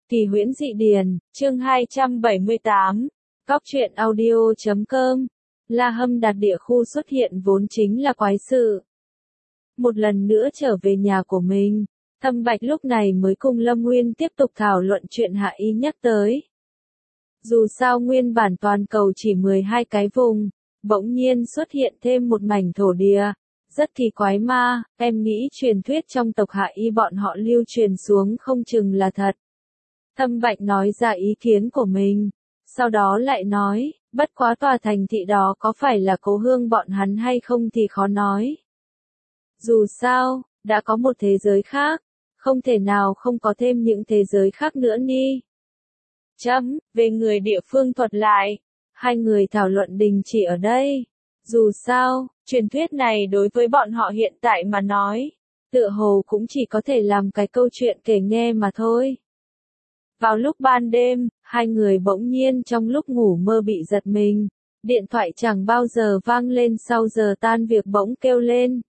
Kỳ huyễn dị điển, chương 278, Góc truyện audio.com. La Hâm Đạt địa khu xuất hiện vốn chính là quái sự. Một lần nữa trở về nhà của mình, Thâm Bạch lúc này mới cùng Lâm Nguyên tiếp tục thảo luận chuyện Hạ Y nhắc tới. Dù sao nguyên bản toàn cầu chỉ 12 cái vùng, bỗng nhiên xuất hiện thêm một mảnh thổ địa. Rất kỳ quái ma, em nghĩ truyền thuyết trong tộc Hạ Y bọn họ lưu truyền xuống không chừng là thật. Thâm Bạch nói ra ý kiến của mình, sau đó lại nói, bất quá tòa thành thị đó có phải là cố hương bọn hắn hay không thì khó nói. Dù sao, đã có một thế giới khác, không thể nào không có thêm những thế giới khác nữa đi. Về người địa phương thuật lại, hai người thảo luận đình chỉ ở đây. Dù sao, truyền thuyết này đối với bọn họ hiện tại mà nói, tựa hồ cũng chỉ có thể làm cái câu chuyện kể nghe mà thôi. Vào lúc ban đêm, hai người bỗng nhiên trong lúc ngủ mơ bị giật mình. Điện thoại chẳng bao giờ vang lên sau giờ tan việc bỗng kêu lên.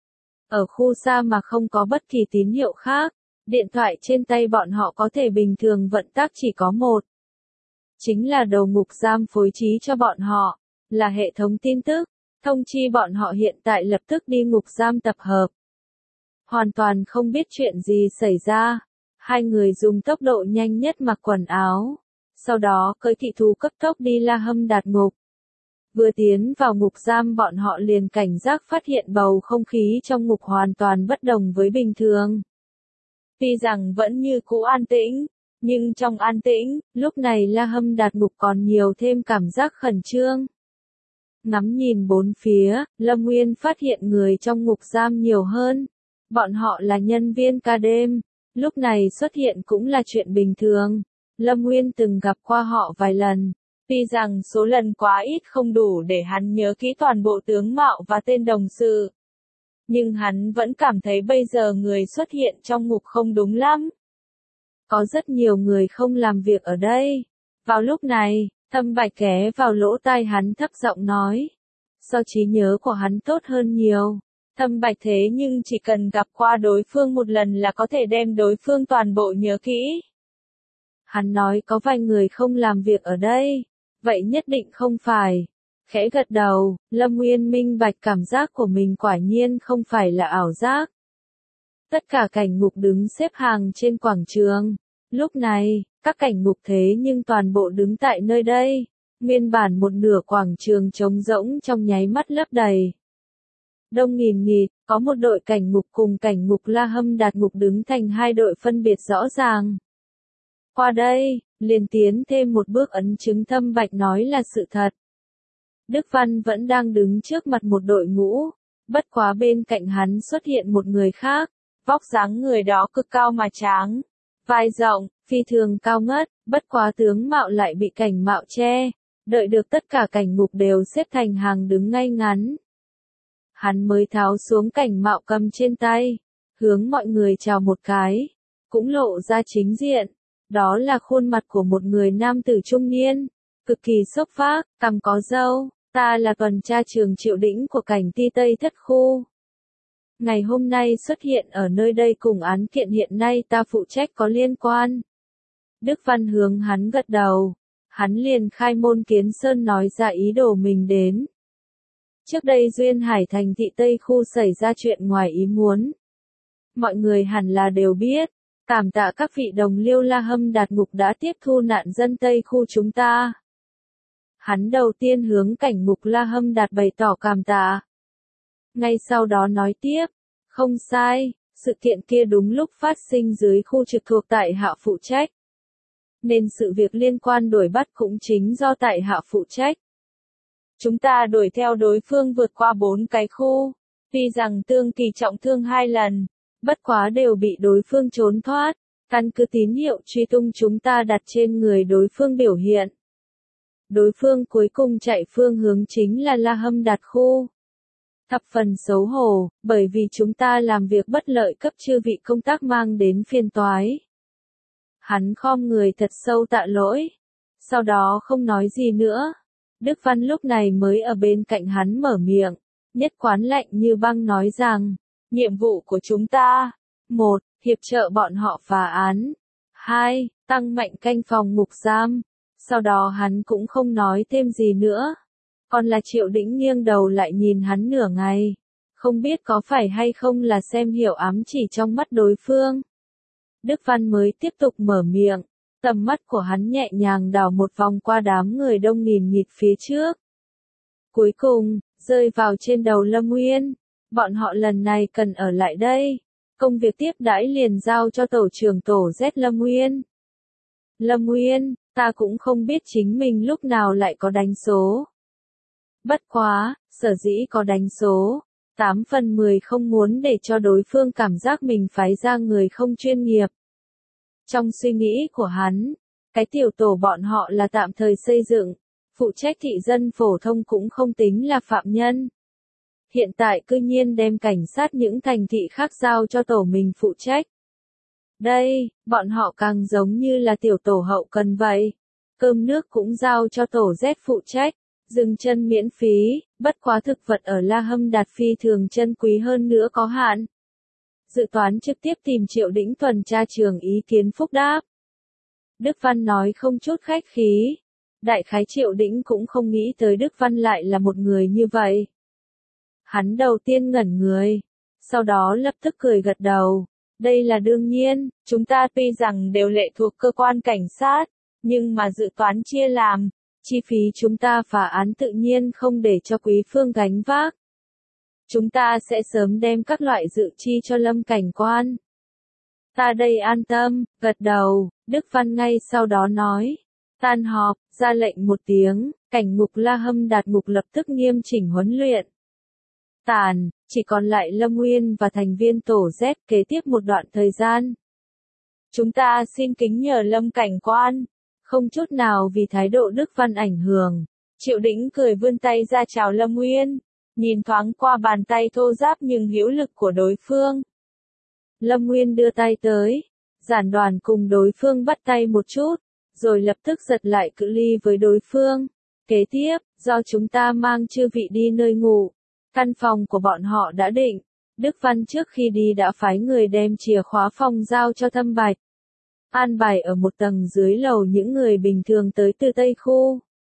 Ở khu xa mà không có bất kỳ tín hiệu khác, điện thoại trên tay bọn họ có thể bình thường vận tác chỉ có một. Chính là đầu ngục giam phối trí cho bọn họ, là hệ thống tin tức, thông chi bọn họ hiện tại lập tức đi ngục giam tập hợp. Hoàn toàn không biết chuyện gì xảy ra. Hai người dùng tốc độ nhanh nhất mặc quần áo, sau đó cưỡi thị thú cấp tốc đi La Hâm Đạt ngục. Vừa tiến vào ngục giam bọn họ liền cảnh giác phát hiện bầu không khí trong ngục hoàn toàn bất đồng với bình thường. Tuy rằng vẫn như cũ an tĩnh, nhưng trong an tĩnh, lúc này La Hâm Đạt ngục còn nhiều thêm cảm giác khẩn trương. Ngắm nhìn bốn phía, Lâm Nguyên phát hiện người trong ngục giam nhiều hơn. Bọn họ là nhân viên ca đêm. Lúc này xuất hiện cũng là chuyện bình thường. Lâm Nguyên từng gặp qua họ vài lần. Tuy rằng số lần quá ít không đủ để hắn nhớ kỹ toàn bộ tướng mạo và tên đồng sự. Nhưng hắn vẫn cảm thấy bây giờ người xuất hiện trong ngục không đúng lắm. Có rất nhiều người không làm việc ở đây. Vào lúc này, Thâm Bạch ghé vào lỗ tai hắn thấp giọng nói. Do trí nhớ của hắn tốt hơn nhiều. Thâm Bạch thế nhưng chỉ cần gặp qua đối phương một lần là có thể đem đối phương toàn bộ nhớ kỹ. Hắn nói có vài người không làm việc ở đây, vậy nhất định không phải. Khẽ gật đầu, Lâm Nguyên minh bạch cảm giác của mình quả nhiên không phải là ảo giác. Tất cả cảnh ngục đứng xếp hàng trên quảng trường. Lúc này, các cảnh ngục thế nhưng toàn bộ đứng tại nơi đây. Nguyên bản một nửa quảng trường trống rỗng trong nháy mắt lấp đầy. Đông nghìn nghịt, có một đội cảnh ngục cùng cảnh ngục La Hâm Đạt ngục đứng thành hai đội phân biệt rõ ràng. Qua đây, liền tiến thêm một bước ấn chứng Thâm Bạch nói là sự thật. Đức Văn vẫn đang đứng trước mặt một đội ngũ, bất quá bên cạnh hắn xuất hiện một người khác, vóc dáng người đó cực cao mà tráng, vai rộng, phi thường cao ngất, bất quá tướng mạo lại bị cảnh mạo che, đợi được tất cả cảnh ngục đều xếp thành hàng đứng ngay ngắn. Hắn mới tháo xuống cảnh mạo cầm trên tay, hướng mọi người chào một cái, cũng lộ ra chính diện, đó là khuôn mặt của một người nam tử trung niên, cực kỳ xốc phác, cằm có râu, ta là tuần tra trường Triệu Đĩnh của cảnh Ti Tây Thất khu. Ngày hôm nay xuất hiện ở nơi đây cùng án kiện hiện nay ta phụ trách có liên quan. Đức Văn hướng hắn gật đầu, hắn liền khai môn kiến sơn nói ra ý đồ mình đến. Trước đây Duyên Hải thành thị Tây khu xảy ra chuyện ngoài ý muốn. Mọi người hẳn là đều biết, cảm tạ các vị đồng liêu La Hâm Đạt ngục đã tiếp thu nạn dân Tây khu chúng ta. Hắn đầu tiên hướng cảnh ngục La Hâm Đạt bày tỏ cảm tạ. Ngay sau đó nói tiếp, không sai, sự kiện kia đúng lúc phát sinh dưới khu trực thuộc tại hạ phụ trách. Nên sự việc liên quan đuổi bắt cũng chính do tại hạ phụ trách. Chúng ta đuổi theo đối phương vượt qua 4 cái khu, tuy rằng Tương Kỳ trọng thương 2 lần, bất quá đều bị đối phương trốn thoát, căn cứ tín hiệu truy tung chúng ta đặt trên người đối phương biểu hiện. Đối phương cuối cùng chạy phương hướng chính là La Hâm Đạt khu. Thập phần xấu hổ, bởi vì chúng ta làm việc bất lợi cấp chư vị công tác mang đến phiền toái. Hắn khom người thật sâu tạ lỗi, sau đó không nói gì nữa. Đức Văn lúc này mới ở bên cạnh hắn mở miệng, nhất quán lạnh như băng nói rằng, nhiệm vụ của chúng ta, 1. Hiệp trợ bọn họ phá án, 2. tăng mạnh canh phòng ngục giam. Sau đó hắn cũng không nói thêm gì nữa. Còn là Triệu Đĩnh nghiêng đầu lại nhìn hắn nửa ngày. Không biết có phải hay không là xem hiểu ám chỉ trong mắt đối phương. Đức Văn mới tiếp tục mở miệng. Tầm mắt của hắn nhẹ nhàng đảo một vòng qua đám người đông nghìn nghịt phía trước. Cuối cùng, rơi vào trên đầu Lâm Nguyên. Bọn họ lần này cần ở lại đây. Công việc tiếp đãi liền giao cho tổ trưởng tổ Z Lâm Nguyên. Lâm Nguyên, ta cũng không biết chính mình lúc nào lại có đánh số. Bất quá, sở dĩ có đánh số, 8 phần 10 không muốn để cho đối phương cảm giác mình phái ra người không chuyên nghiệp. Trong suy nghĩ của hắn, cái tiểu tổ bọn họ là tạm thời xây dựng, phụ trách thị dân phổ thông cũng không tính là phạm nhân. Hiện tại cư nhiên đem cảnh sát những thành thị khác giao cho tổ mình phụ trách. Đây, bọn họ càng giống như là tiểu tổ hậu cần vậy. Cơm nước cũng giao cho tổ Z phụ trách, dừng chân miễn phí, bất quá thực vật ở La Hâm Đạt phi thường chân quý hơn nữa có hạn. Dự toán trực tiếp tìm Triệu Đĩnh tuần tra trường ý kiến phúc đáp. Đức Văn nói không chút khách khí. Đại khái Triệu Đĩnh cũng không nghĩ tới Đức Văn lại là một người như vậy. Hắn đầu tiên ngẩn người, sau đó lập tức cười gật đầu. Đây là đương nhiên, chúng ta tuy rằng đều lệ thuộc cơ quan cảnh sát, nhưng mà dự toán chia làm, chi phí chúng ta phá án tự nhiên không để cho Quý Phương gánh vác. Chúng ta sẽ sớm đem các loại dự chi cho Lâm cảnh quan. Ta đây an tâm, gật đầu, Đức Văn ngay sau đó nói. Tan họp, ra lệnh một tiếng, cảnh ngục La Hâm Đạt ngục lập tức nghiêm chỉnh huấn luyện. Tàn, chỉ còn lại Lâm Nguyên và thành viên tổ Z kế tiếp một đoạn thời gian. Chúng ta xin kính nhờ Lâm cảnh quan, không chút nào vì thái độ Đức Văn ảnh hưởng. Triệu Đĩnh cười vươn tay ra chào Lâm Nguyên, nhìn thoáng qua bàn tay thô ráp nhưng hữu lực của đối phương. Lâm Nguyên đưa tay tới, giản đoàn cùng đối phương bắt tay một chút, rồi lập tức giật lại cự ly với đối phương. Kế tiếp, do chúng ta mang chư vị đi nơi ngủ. Căn phòng của bọn họ đã định, Đức Văn trước khi đi đã phái người đem chìa khóa phòng giao cho Thâm Bạch. An bài ở một tầng dưới lầu những người bình thường tới từ Tây Khu.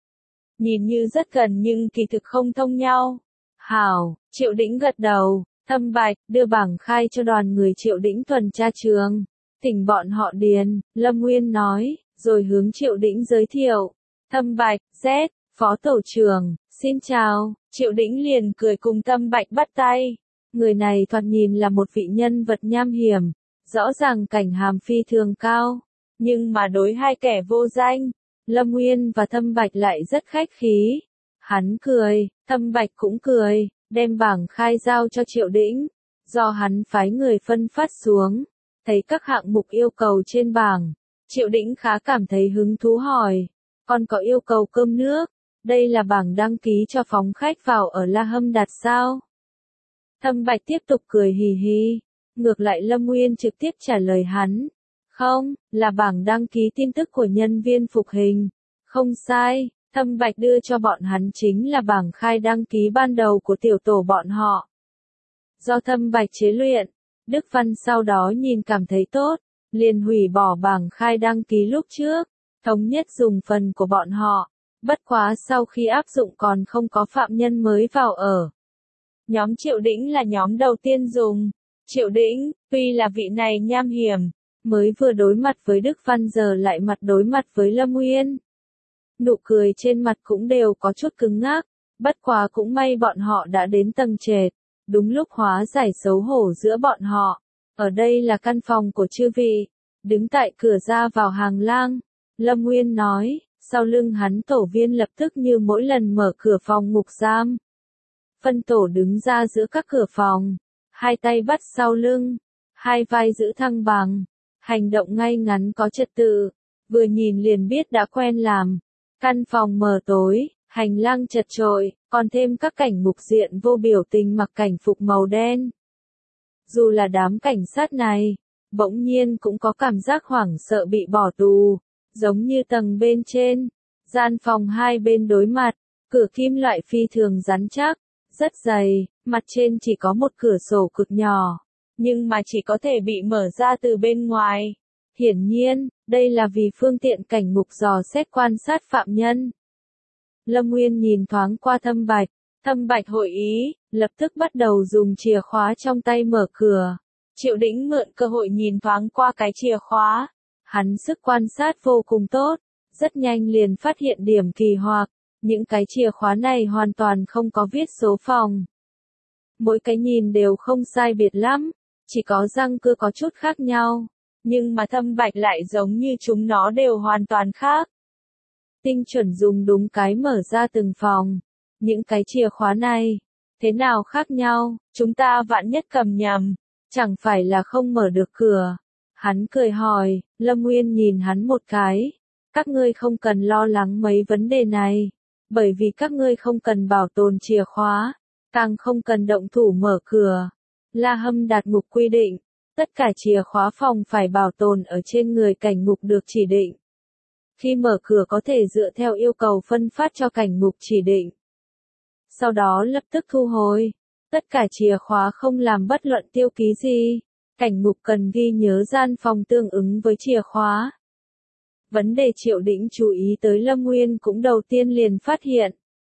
Nhìn như rất gần nhưng kỳ thực không thông nhau. Hảo, Triệu Đĩnh gật đầu, Thâm Bạch đưa bảng khai cho đoàn người Triệu Đĩnh tuần tra trường. Thỉnh bọn họ điền, Lâm Nguyên nói, rồi hướng Triệu Đĩnh giới thiệu. Thâm Bạch, Z, Phó Tổ trưởng, xin chào. Triệu Đĩnh liền cười cùng Thâm Bạch bắt tay. Người này thoạt nhìn là một vị nhân vật nham hiểm, rõ ràng cảnh hàm phi thường cao, nhưng mà đối hai kẻ vô danh, Lâm Nguyên và Thâm Bạch lại rất khách khí. Hắn cười, Thâm Bạch cũng cười, đem bảng khai giao cho Triệu Đĩnh, do hắn phái người phân phát xuống, thấy các hạng mục yêu cầu trên bảng, Triệu Đĩnh khá cảm thấy hứng thú hỏi, còn có yêu cầu cơm nước? Đây là bảng đăng ký cho phóng khách vào ở La Hâm Đạt sao? Thâm Bạch tiếp tục cười hì hì. Ngược lại Lâm Nguyên trực tiếp trả lời hắn. Không, là bảng đăng ký tin tức của nhân viên phục hình. Không sai, Thâm Bạch đưa cho bọn hắn chính là bảng khai đăng ký ban đầu của tiểu tổ bọn họ. Do Thâm Bạch chế luyện, Đức Văn sau đó nhìn cảm thấy tốt, liền hủy bỏ bảng khai đăng ký lúc trước, thống nhất dùng phần của bọn họ. Bất quá sau khi áp dụng còn không có phạm nhân mới vào ở. Nhóm Triệu Đĩnh là nhóm đầu tiên dùng. Triệu Đĩnh, tuy là vị này nham hiểm, mới vừa đối mặt với Đức Văn giờ lại mặt đối mặt với Lâm Nguyên. Nụ cười trên mặt cũng đều có chút cứng ngắc, bất quá cũng may bọn họ đã đến tầng trệt, đúng lúc hóa giải xấu hổ giữa bọn họ. Ở đây là căn phòng của chư vị, đứng tại cửa ra vào hàng lang, Lâm Nguyên nói, sau lưng hắn tổ viên lập tức như mỗi lần mở cửa phòng ngục giam. Phân tổ đứng ra giữa các cửa phòng, hai tay bắt sau lưng, hai vai giữ thăng bằng, hành động ngay ngắn có trật tự, vừa nhìn liền biết đã quen làm. Căn phòng mờ tối, hành lang chật chội, còn thêm các cảnh ngục diện vô biểu tình mặc cảnh phục màu đen. Dù là đám cảnh sát này, bỗng nhiên cũng có cảm giác hoảng sợ bị bỏ tù, giống như tầng bên trên, gian phòng hai bên đối mặt, cửa kim loại phi thường rắn chắc, rất dày, mặt trên chỉ có một cửa sổ cực nhỏ, nhưng mà chỉ có thể bị mở ra từ bên ngoài. Hiển nhiên, đây là vì phương tiện cảnh ngục dò xét quan sát phạm nhân. Lâm Nguyên nhìn thoáng qua Thâm Bạch hội ý, lập tức bắt đầu dùng chìa khóa trong tay mở cửa. Triệu Đĩnh mượn cơ hội nhìn thoáng qua cái chìa khóa. Hắn sức quan sát vô cùng tốt, rất nhanh liền phát hiện điểm kỳ hoặc. Những cái chìa khóa này hoàn toàn không có viết số phòng. Mỗi cái nhìn đều không sai biệt lắm, chỉ có răng cưa có chút khác nhau. Nhưng mà Thâm Bạch lại giống như chúng nó đều hoàn toàn khác. Tinh chuẩn dùng đúng cái mở ra từng phòng. Những cái chìa khóa này, thế nào khác nhau, chúng ta vạn nhất cầm nhầm, chẳng phải là không mở được cửa. Hắn cười hỏi, Lâm Nguyên nhìn hắn một cái. Các ngươi không cần lo lắng mấy vấn đề này, bởi vì các ngươi không cần bảo tồn chìa khóa, càng không cần động thủ mở cửa. La Hâm Đạt Ngục quy định, tất cả chìa khóa phòng phải bảo tồn ở trên người cảnh ngục được chỉ định. Khi mở cửa có thể dựa theo yêu cầu phân phát cho cảnh ngục chỉ định. Sau đó lập tức thu hồi. Tất cả chìa khóa không làm bất luận tiêu ký gì. Cảnh ngục cần ghi nhớ gian phòng tương ứng với chìa khóa. Vấn đề Triệu Đĩnh chú ý tới Lâm Nguyên cũng đầu tiên liền phát hiện.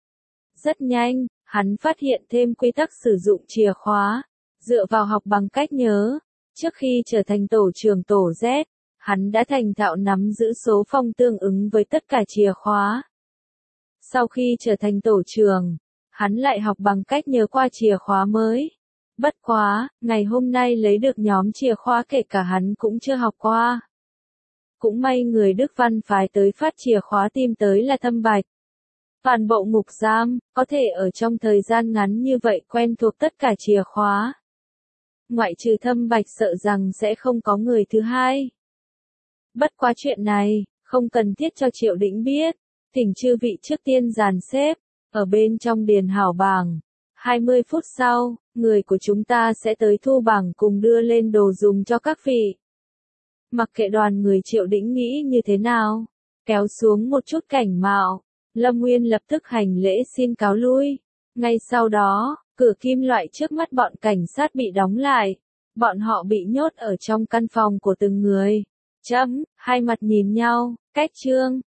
Rất nhanh, hắn phát hiện thêm quy tắc sử dụng chìa khóa. Dựa vào học bằng cách nhớ, trước khi trở thành tổ trưởng tổ Z, hắn đã thành thạo nắm giữ số phòng tương ứng với tất cả chìa khóa. Sau khi trở thành tổ trưởng, hắn lại học bằng cách nhớ qua chìa khóa mới. Bất quá, ngày hôm nay lấy được nhóm chìa khóa kể cả hắn cũng chưa học qua. Cũng may người Đức Văn phái tới phát chìa khóa tìm tới là Thâm Bạch. Toàn bộ ngục giam, có thể ở trong thời gian ngắn như vậy quen thuộc tất cả chìa khóa. Ngoại trừ Thâm Bạch sợ rằng sẽ không có người thứ hai. Bất quá chuyện này, không cần thiết cho Triệu Đĩnh biết. Thỉnh chư vị trước tiên dàn xếp, ở bên trong điền hảo bảng. 20 phút sau, người của chúng ta sẽ tới thu bảng cùng đưa lên đồ dùng cho các vị. Mặc kệ đoàn người Triệu Đĩnh nghĩ như thế nào, kéo xuống một chút cảnh mạo, Lâm Nguyên lập tức hành lễ xin cáo lui. Ngay sau đó, cửa kim loại trước mắt bọn cảnh sát bị đóng lại. Bọn họ bị nhốt ở trong căn phòng của từng người. Hai mặt nhìn nhau, cách chương.